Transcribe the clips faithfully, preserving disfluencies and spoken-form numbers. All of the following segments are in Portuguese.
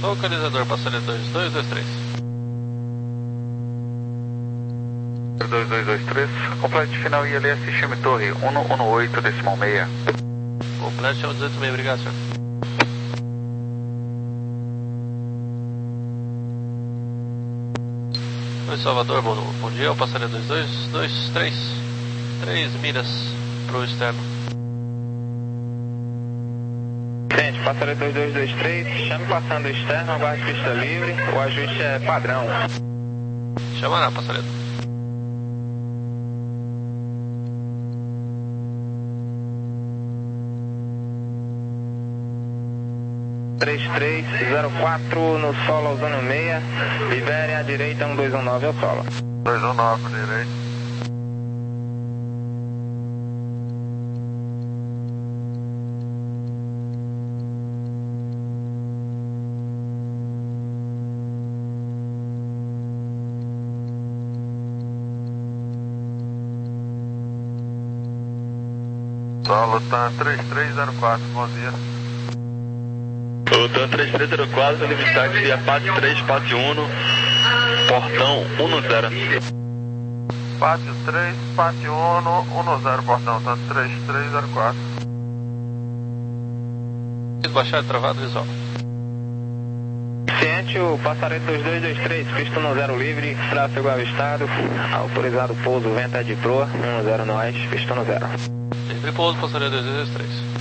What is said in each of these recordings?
Localizador, passageiro dois dois dois três. dois dois dois três, complete final I L S Chame Torre, cento e oito decimal seis. Complete chama dezoito seis, obrigado, senhor. Oi, Salvador, bom, bom dia, o passageiro dois dois dois três, três milhas pro externo. Gente, passageiro dois dois dois três, chame passando externo, aguarde pista livre, o ajuste é padrão. Chama lá, passageiro. três três zero quatro no solo ao zona seis, Libéria à direita um dois um nove ao solo. dois um nove direito. Solo tá três três zero quatro, bom dia. O TAN três três zero quatro, livre táxi a Pátio três, Pátio um, portão um zero. Pátio três, Pátio um, um zero, portão, tá três três zero quatro. Baixar travado, visual. Ciente, o passageiro dois dois dois três, pista um zero livre, tráfego avistado, autorizado pouso, vento é de proa, um zero nós, pista um zero. Livre pouso, passageiro dois dois dois três.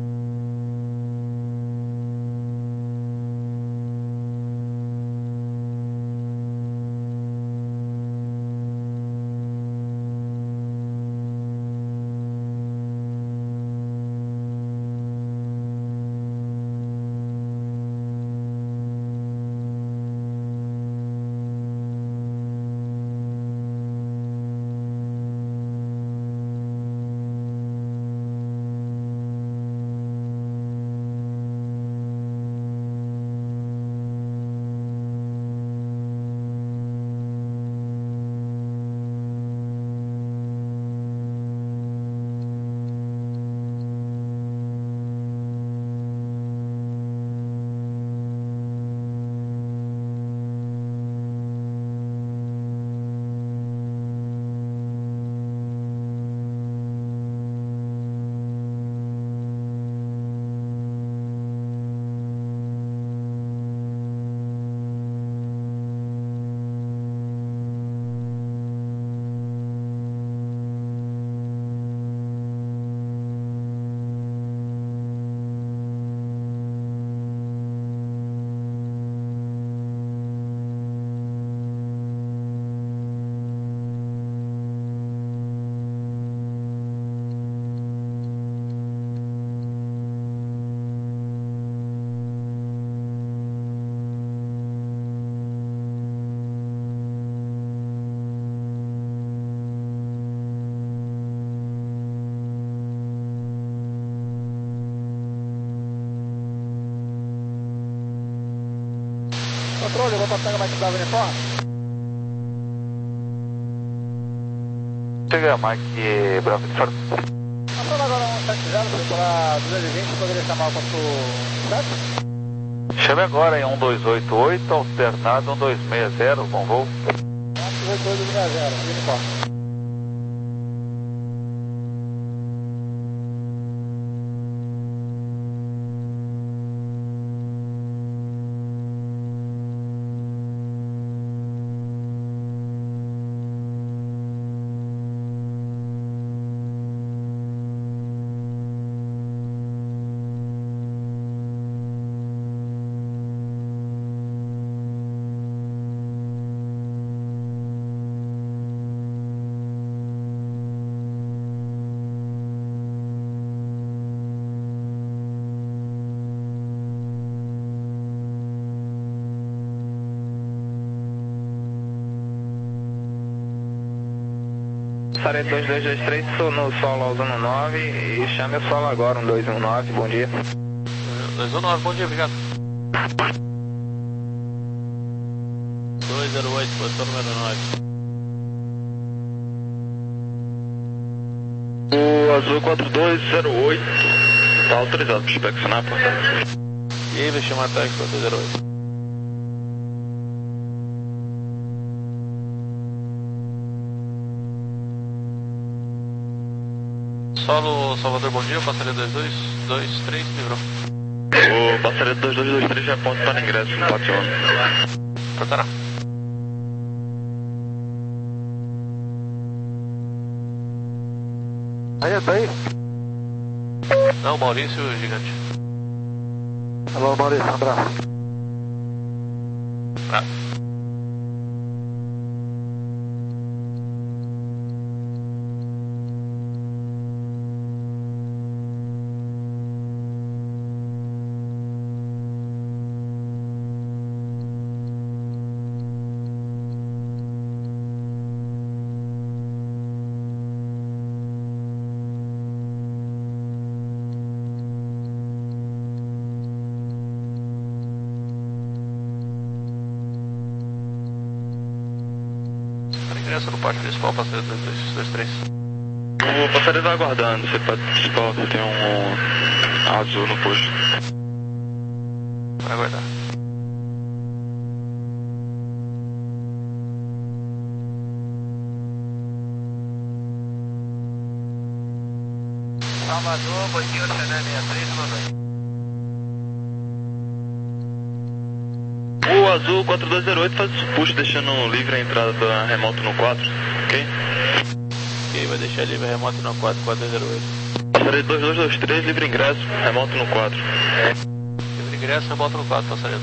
Controle, eu vou passar a máquina da uniforme. Chega a Mike Bravo de Faro. Passando agora um sete zero, para duzentos e vinte, poderia chamar o passo sete? Chame agora em um dois oito oito, alternado um dois seis zero, bom voo. um dois oito oito seis zero, uniforme. Passageiro dois dois dois três, no solo ao zona nove e chame o solo agora, um dois um nove, bom dia. dois um nove, bom dia, obrigado. dois zero oito, posição número nove. O Azul quatro dois zero oito, está autorizado para inspecionar a portaria. E aí, vai chamar a táxi quatro zero oito. solo Salvador, bom dia, passaria dois dois dois três, livrou. O passaria dois dois dois três já aponta para ingresso no quatro um. Portará. Aí, tá aí? Não, Maurício, gigante. Alô, Maurício, um abraço. Ah. Ingresso no pátio principal, passaria dois dois dois três. O passageiro vai aguardando, você pode principal, tem um azul no posto. Vai aguardar. Salvador, bom dia, Oceané sessenta e três, boa noite. O azul quatro dois zero oito faz o push deixando livre a entrada da remoto no quatro, ok? Ok, vai deixar livre a remoto no quatro quatro dois zero oito. Passaria dois dois dois três, livre ingresso, remoto no quatro. Livre ingresso, remoto no quatro, passaria.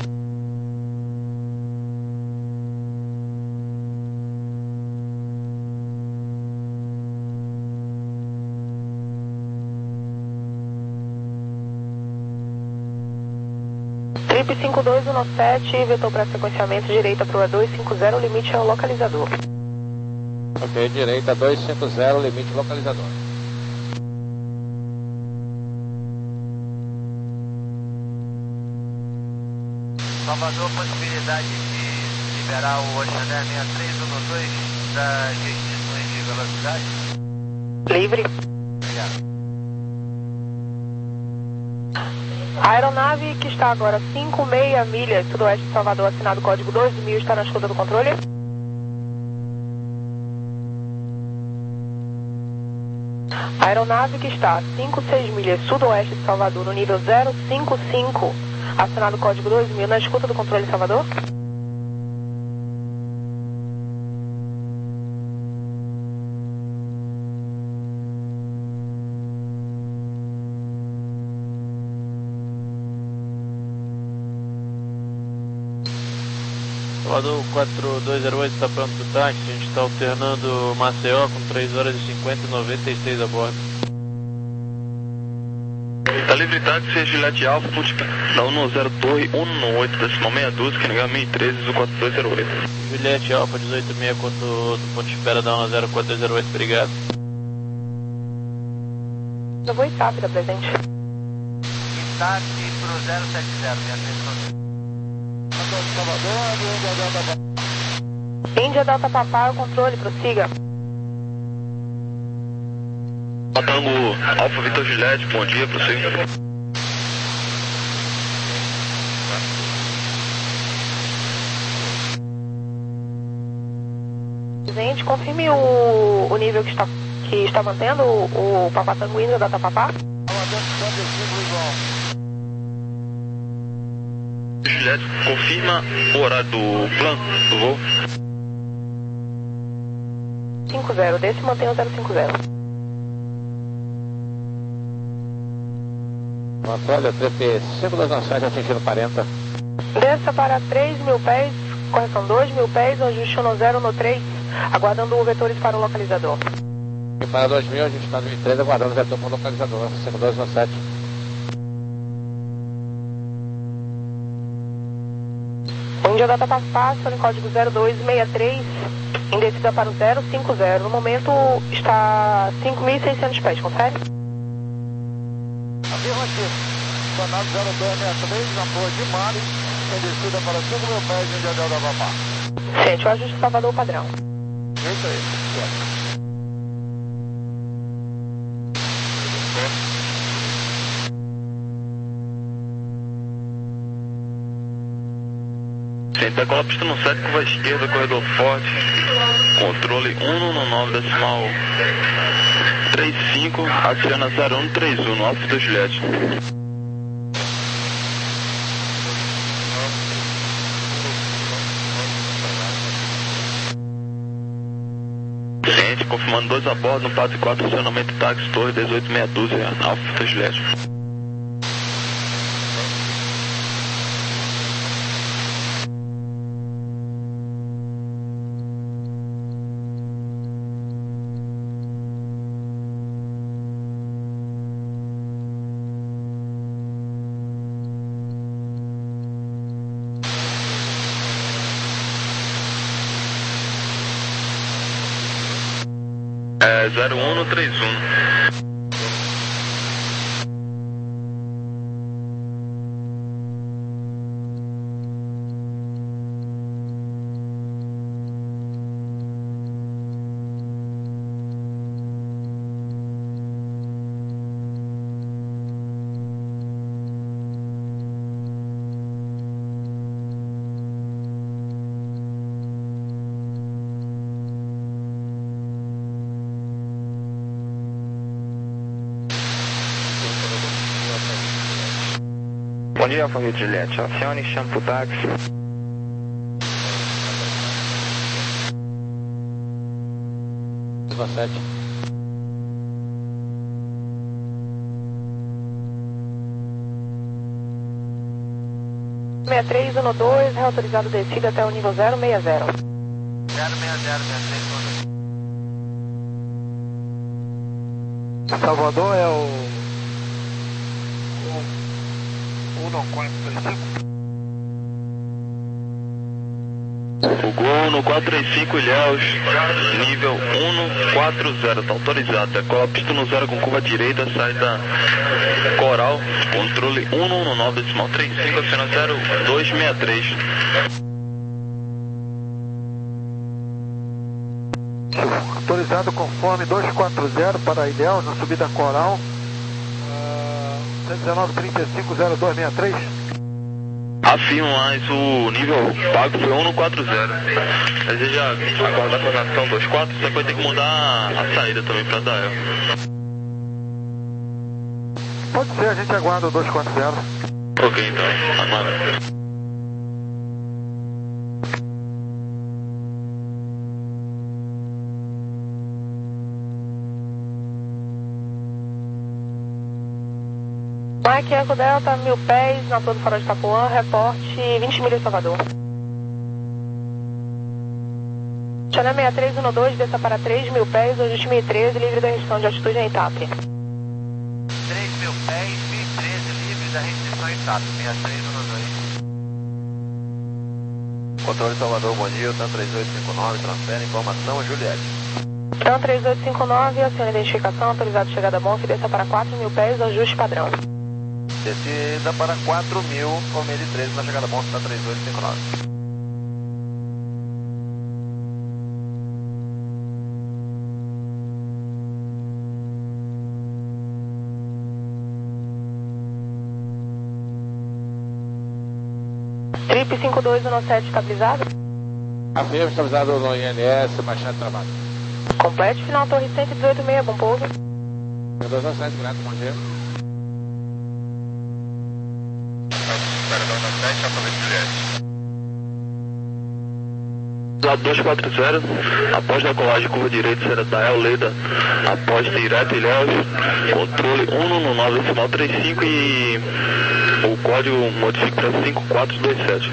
Trip cinco dois um sete, vetor para sequenciamento, direita para o dois cinco zero, limite ao localizador. Ok, direita dois cinco zero, limite localizador. Salvador, possibilidade de liberar o Oceané sessenta e três um dois das restrições de velocidade? Livre. Obrigado. A aeronave que está agora cinco seis milhas sudoeste de Salvador, assinado código dois mil, está na escuta do controle? A aeronave que está cinco seis milhas sudoeste de Salvador, no nível zero cinco cinco, assinado código dois mil, na escuta do controle Salvador? Salvador quatro dois zero oito está pronto para o táxi, a gente está alternando Maceió com três horas e cinquenta e noventa e seis a bordo. Tá livre táxi, Gillette Alfa, put da um zero Torre um oito, decimal seis doze, que é mil e treze, quatro dois zero oito. Juliette Alfa dezoito seis, quanto do ponto de espera da um zero quatro dois zero oito, obrigado. Eu vou estar da presente. E táxi pro zero sete zero, minha atenção. Índia Delta Papá, o controle, prossiga. Tango Alfa Vitor Gillette, bom dia, prossiga. Gente, confirme o, o nível que está, que está mantendo o, o Papá Tango Índia Delta Papá. Gillette, confirma o horário do plano do voo. cinco zero, desse mantém o zero cinco zero. Controle, trip cinco dois um sete, atingindo quarenta. Desça para três mil pés, correção dois mil pés, ajuste no zero no três, aguardando vetores para o localizador. E para dois mil, a gente está no mil e treze, aguardando o vetor para o localizador, cinco dois um sete. Índia Data Papá, Sony código zero dois seis três, em descida para o zero cinco zero. No momento está cinco mil e seiscentos pés, confere? Afirmativo. Sonado zero dois seis três, na Rua de Mari, em descida para cinco mil pés, Índia Delta Papá. Sente o ajuste Salvador padrão. Isso aí. Sim, decola a pista no sete, curva esquerda, corredor forte. Controle um no nove decimal trinta e cinco, aciona zero um três um no Alfa do Juliette. Ciente, confirmando dois a bordo no Pato quatro, acionamento táxi Torre dezoito meia dúzia, Alfa do Juliette. É zero um no trinta e um. Bom dia, Alfa Rio Juliette. Acione, chame pro táxi. dezessete. sessenta e três, um dois, reautorizado descida até o nível zero seis zero. zero seis zero, sessenta e três. Salvador é o... um quatro três cinco. O gol no quatro três cinco, Ilhéus, nível um quatro zero, tá autorizado. Decola pista no zero com curva direita, saída Coral, controle um no nove decimal trinta e cinco, aciona zero dois seis três. Autorizado conforme dois quatro zero para Ilhéus, na subida Coral, uh, cento e dezenove, trinta e cinco, zero dois seis três. Afirmo, mas o nível pago foi um no quatro zero. Deseja aguardar a coordenação dois quatro, você vai ter que mudar a saída também para Dael. Pode ser, a gente aguarda o dois quatro zero. Ok, então, aguarda. Mike Eco Delta, mil pés, na altura do farol de Itapuã, reporte vinte milhas Salvador. Channel sessenta e três, um dois, desça para três mil pés, hoje dois mil e treze, livre da restrição de altitude em Itap. três mil pés, mil e treze, livre da restrição em Itap, sessenta e três, um dois. Controle Salvador, bom dia, TAM três oito cinco nove, transfere informação a Juliette. TAM três oito cinco nove, aciona identificação, autorizado chegada a Monf, desça para quatro mil pés, ajuste padrão. Descida para quatro mil, com mil e treze na chegada Monf, TAM três oito cinco nove. Trip cinco dois um sete estabilizado. Afirma estabilizado no I N S, Machado Travado. Complete, final torre cento e dezoito meia, bom pouso. dois um sete, grato, bom dia. dois quatro zero, após decolagem curva direita será Dael Leda, após direto Ilhéus, controle um no nove decimal trinta e cinco e o código modifica para cinco quatro dois sete.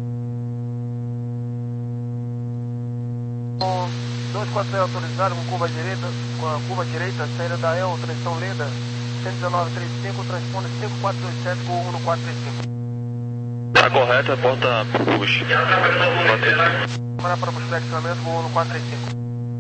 dois quatro zero autorizado com curva direita, com a curva direita, saída da El, transição Leda, cento e dezenove trinta e cinco, transponde cinco quatro dois sete com um no quatro três cinco. Tá correto, é porta push. Câmara para buscar equipamento com um no quatro três cinco.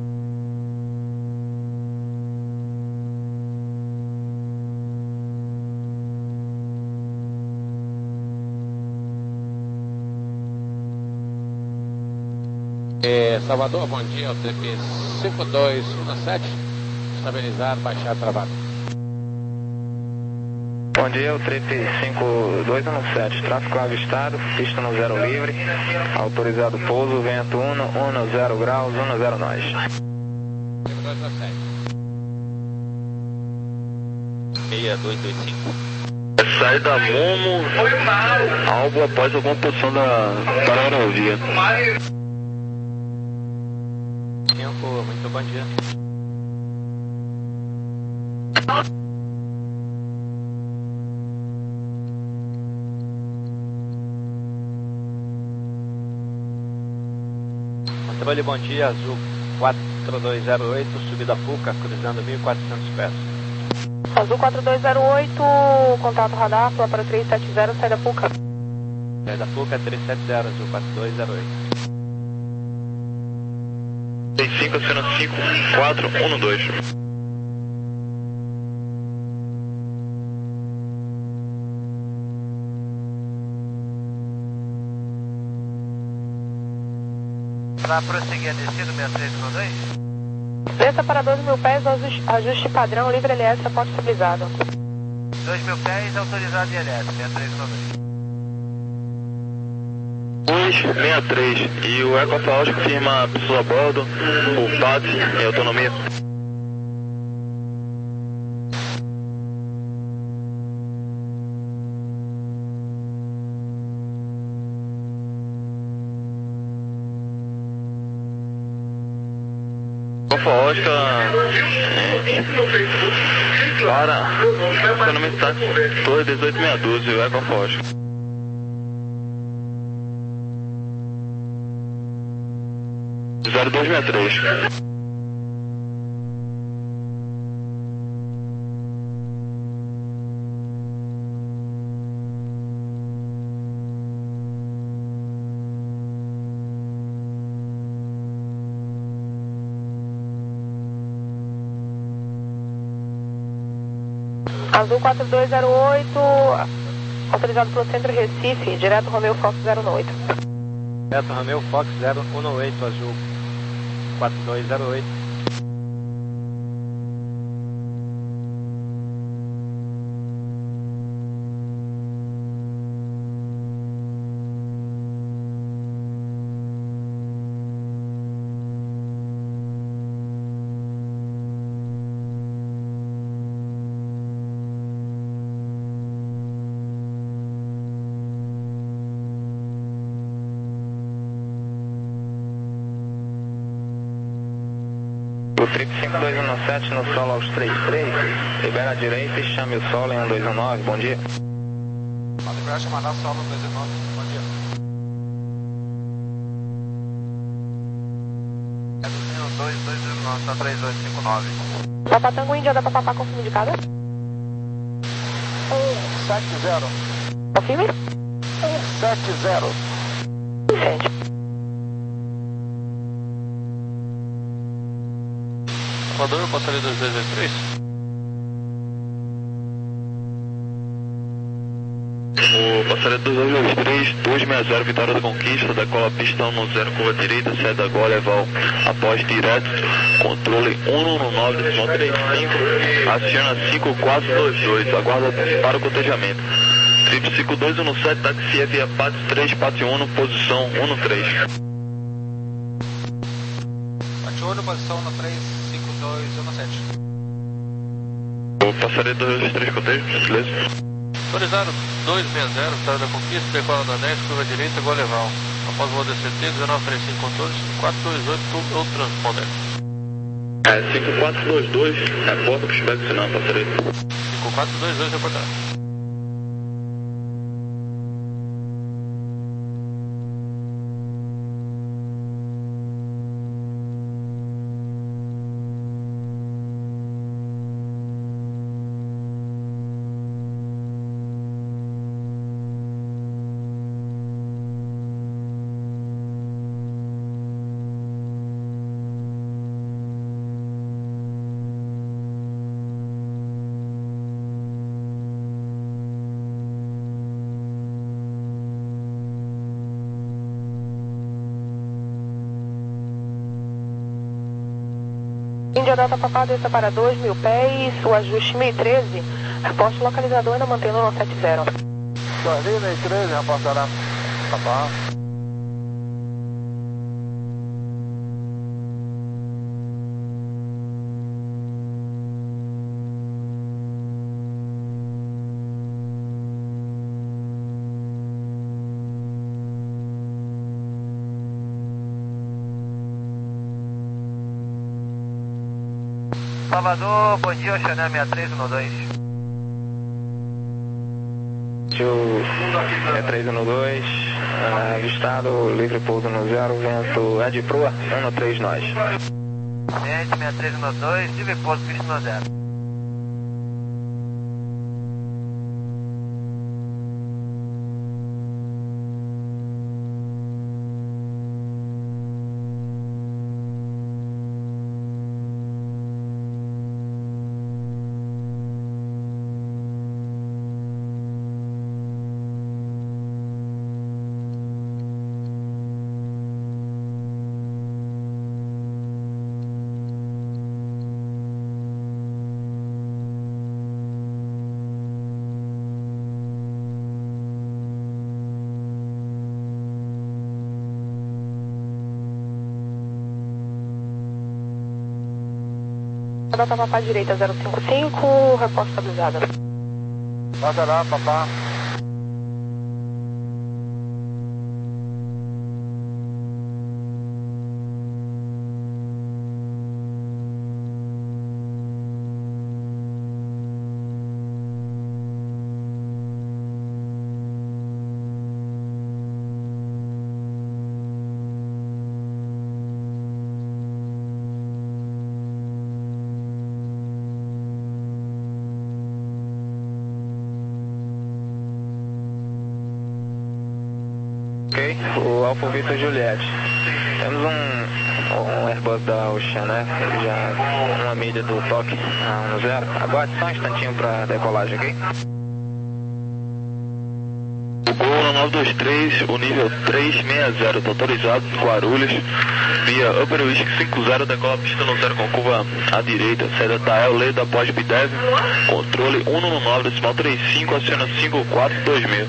É, Salvador, bom dia, o T P cinco dois um sete, estabilizar, baixar, travado. Bom dia, o Trip cinco dois um sete, tráfego avistado, pista no zero livre, autorizado pouso, vento um, zero graus, um zero nós. dois dois sete. seis dois dois cinco. Sai da Momo, alvo após alguma posição da aerovia. cinco, muito bom dia. Controle, bom dia, azul quatro dois zero oito, subida Puca, cruzando mil e quatrocentos pés. Azul quatro dois zero oito, contato radar, pro para três sete zero, sai da Puca. Sai da Puca, três sete zero, azul quatro dois zero oito. seis cinco, acena cinco quatro um dois. Para prosseguir a descida, sessenta e três com dois. Desça para doze mil pés, ajuste, ajuste padrão, livre L S, aporte estabilizado. dois mil pés, autorizado em L S, sessenta e três com dois. dois sessenta e três e o Ecofaus confirma pessoa a bordo, o P A D em autonomia. Ecofaus para autonomia está dois dezoito seis doze, o Ecofaus. zero dois seis três. Azul quatro dois zero oito, autorizado pelo Centro Recife, direto Romeo Fox zero oito. Direto Romeo Fox zero um oito, azul quatro dois zero oito. O Trip cinco dois um sete no solo aos três três, libera a direita e chame o solo em um dois um nove, bom dia. Pode liberar chamada solo dois um nove, bom dia. É dois dois zero nove, está três oito cinco nove. Papatango Índia da Papapá, confirme de cada. um sete zero. Confirme. um sete zero. Sente. Salvador, eu passaria dois dois dois três. O passaria dois dois dois três, dois sessenta zero, Vitória da Conquista, decola a pista um zero, curva direita, sai da Gol, leval após direto, controle um um nove, decimal trinta e cinco, aciona cinco quatro dois dois, aguarda para o cotejamento. Trip cinco dois um sete, taxi via P A T três quatro um, posição um três. quatro um, posição no três cinco dois um sete. O passaria dois dois três, cotejo, beleza? Autorizado dois sessenta, Vitória da Conquista, decola da dez, curva direita, Gol Leval. Após o voo D C T, dezenove trinta e cinco controles, quatro dois oito, ou transponder. É, cinco quatro dois dois, é porta para estiver sinal, passaria. cinco quatro dois dois, reportado. Índia Delta Papá, desça para dois mil pés, o ajuste mil e treze, Reporte localizador ainda mantendo no sete zero. dois mil e treze, reportará. Papá. Salvador, bom dia, Chanel sessenta e três um dois. sessenta e três um dois, uh, avistado, livre pouso no zero, vento é de proa, um três nós. sessenta e três um dois, livre pouso, visto no zero. Data Papá direita zero cinco cinco, reporte estabilizado. Passa lá, papá. Ok, o Alfa Victor Juliette. Temos um, um Airbus da Ocean, né? Ele já uma milha do toque a um zero. Aguarde só um instantinho para decolagem, ok? O Gol nove dois três, o nível três seis zero, está autorizado, Guarulhos, via Upper Whisky cinco zero, decola pista no zero com curva à direita, saída da El Leda após Bidev, controle um nove nove, decimal trinta e cinco, aciona cinco quatro dois mil.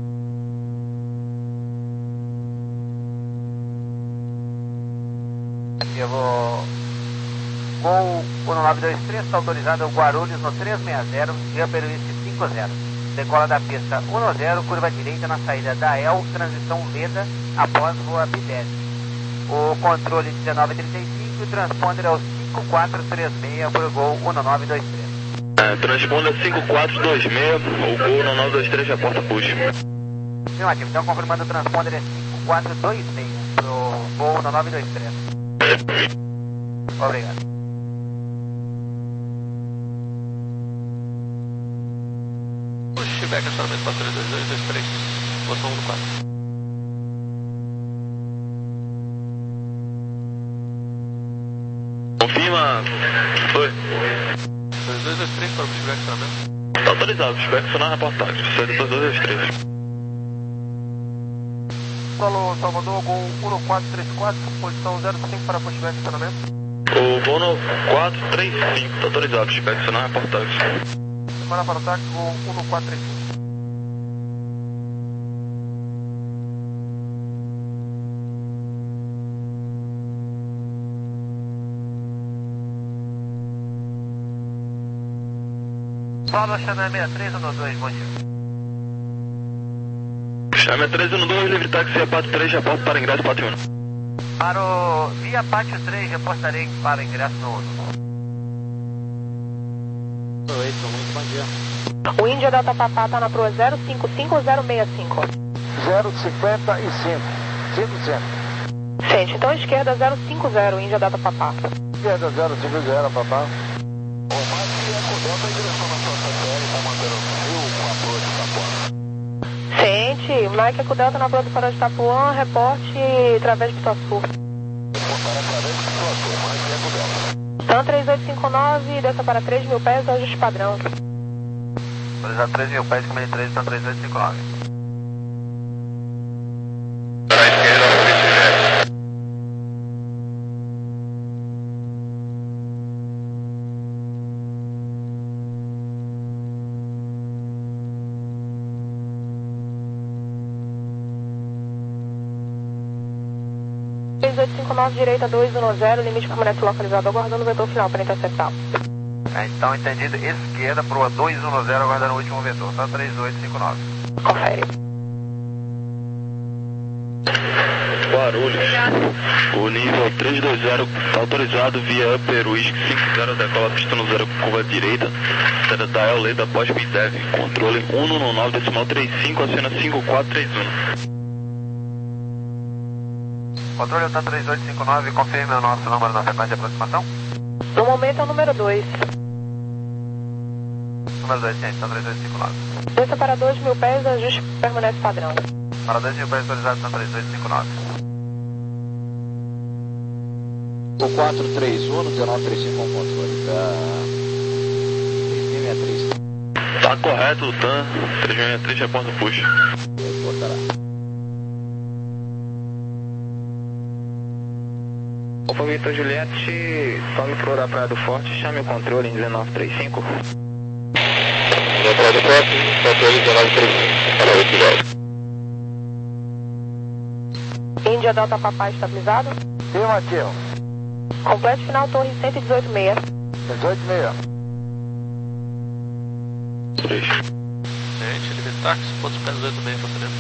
Eu vou... Gol um nove dois três, está autorizado, Guarulhos no três seis zero, via Upper Whisky cinco zero. Decola da pista um zero, curva direita na saída da E L, transição Leda, após voa Bidev. O controle dezenove trinta e cinco, o transponder é o cinco quatro três seis para o Gol um nove dois três. É, transponder cinco quatro dois seis, o Gol nove dois três já porta push. Afirmativo, então confirmando o transponder é cinco quatro dois seis para o Gol um nove dois três. Obrigado. Pushback, acionamento para três dois dois dois três, posição um quatro. Confirma. Foi. dois dois dois três para o pushback, acionamento. Está autorizado, pushback acionar reportagem, saída dois dois três. Solo Salvador, Gol um quatro três quatro, posição zero cinco para pushback, acionamento. O Gol no quatro três cinco, está autorizado, pushback acionar reportagem. Para para o táxi, Gol um quatro três cinco. Paulo Chanel sessenta e três um dois, bom dia. Chame três um dois, livre táxi, via Pátio três, reporta para ingresso Pátio um. Para o via Pátio três, reportarei para ingresso no uno. Oi, muito bom dia. O Índia Delta Papá está na proa zero cinco cinco ou zero seis cinco? zero cinquenta e cinco. cinco cento. Gente, então esquerda zero cinco zero, Índia Delta Papá. Esquerda zero cinco zero, papá. Sente, Mike Eco Delta na proa do Farol de Itapuã, reporte através do Itaçu. Então três oito cinco nove, desça para três mil pés, ajuste padrão. Autorizado três mil pés, comando três, então três oito cinco nove. Para a esquerda, cinco nove, direita dois um zero, limite permanece localizado, aguardando o vetor final para interceptar. É, então, entendido, esquerda para o dois um zero, aguardando o último vetor, tá três oito cinco nove. Confere. Guarulhos, o nível trezentos e vinte está autorizado via Upper Whisky cinco zero, decola pista no zero com curva direita, saída da El Leda após B D E V, controle cento e nove decimal trinta e cinco, acena cinco quatro três um. Controle Delta três oito cinco nove, confirme o nosso número na sequência de aproximação. No momento é o número dois. Número dois, sim, então três oito cinco nove. Desça para dois mil pés, ajuste permanece padrão. Para dois mil pés autorizados, são três oito cinco nove. O quatro três um, dezenove trinta e cinco com controle da três mil e sessenta e três. Tá correto, o T A M, três mil e sessenta e três, reporta o push. Alfa Victor Juliette, some pro da Praia do Forte, chame o controle em dezenove trinta e cinco. Da Praia do Forte, controle dezenove trinta e cinco, para oito zero. Índia Delta Papai estabilizado. Sim, Matheus. Complete final torre cento e dezoito meia. dezoito meia. três. Gente, limite táxi, pontos pés dezoito meia,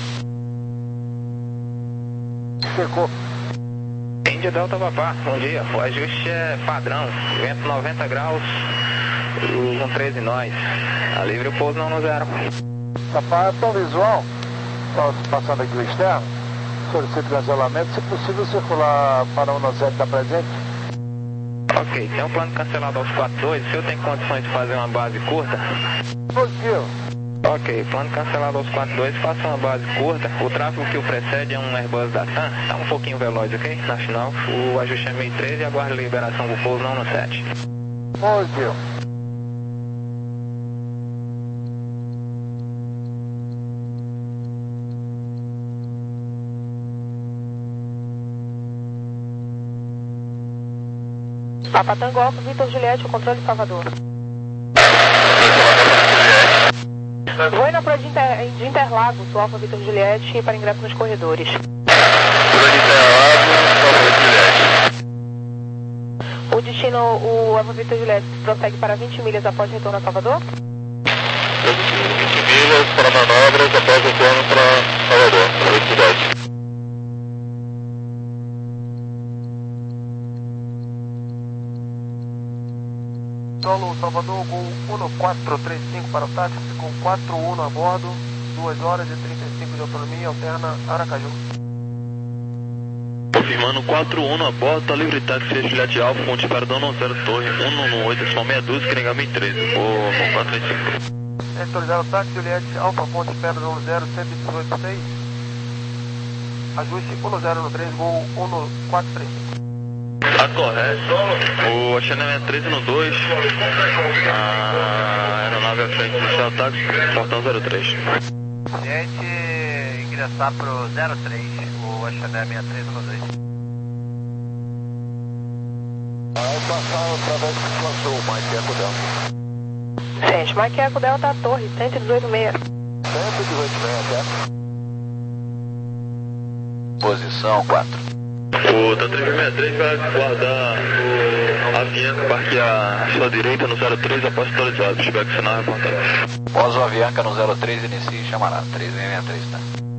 tá Secou. Índia Delta Papá, bom dia. O ajuste é padrão, vento noventa graus, com treze nós. A livre o pouso não no zero. Papai, é visual. Estava passando aqui o externo. Solicito cancelamento, se possível circular para o um zero da presente. Ok, tem um plano cancelado aos quatro dois, o senhor tem condições de fazer uma base curta? Positivo. Ok, plano cancelado aos quatro dois, faça uma base curta. O tráfego que o precede é um Airbus da T A M, está um pouquinho veloz, ok? Na final, o ajuste é meio treze e aguarda a liberação do pouso não no sete. Positivo. Papa Tango Alfa, Vitor Juliette, o controle de Salvador. Voe na Proa de, Inter, de Interlagos, o Alfa Vitor Juliette, para ingresso nos corredores. Proa de Interlagos, Alfa Juliette. O destino, o Alfa Vitor Juliette, prossegue para vinte milhas após retorno a Salvador? vinte milhas para manobras após retorno para Salvador, para oito cidades. Solo Salvador com um quatro três cinco para o táxi, com quatro um a bordo, duas horas e trinta e cinco de autonomia, alterna Aracaju. Confirmando quatro um a bordo, tá livre táxi Juliette Alfa, ponte Perdão, não zero torre, um um oito, decimal seis doze, Queringame treze, o quatro três cinco. Autorizado o táxi Juliette Alfa, ponte Perdão, zero, cento e dezoito seis. Ajuste um zero três, gol um quatro três cinco. Tá correto. O Xené treze no dois, a aeronave à frente do céu táxi, portão zero três. Gente, ingressar pro zero três, o Xené sessenta e três no dois. Vai passar através do Sul, Mike Eco Delta. Gente, Mike Eco Delta, torre cento e dezoito meia. cento e dezoito meia, certo? Posição quatro. O T A três sessenta e três vai guardar o Avianca, parquear à sua direita no zero três após atualizado. Feedback sinal reportado. Após o Avianca no zero três, inicie chamará. três mil e sessenta e três, tá?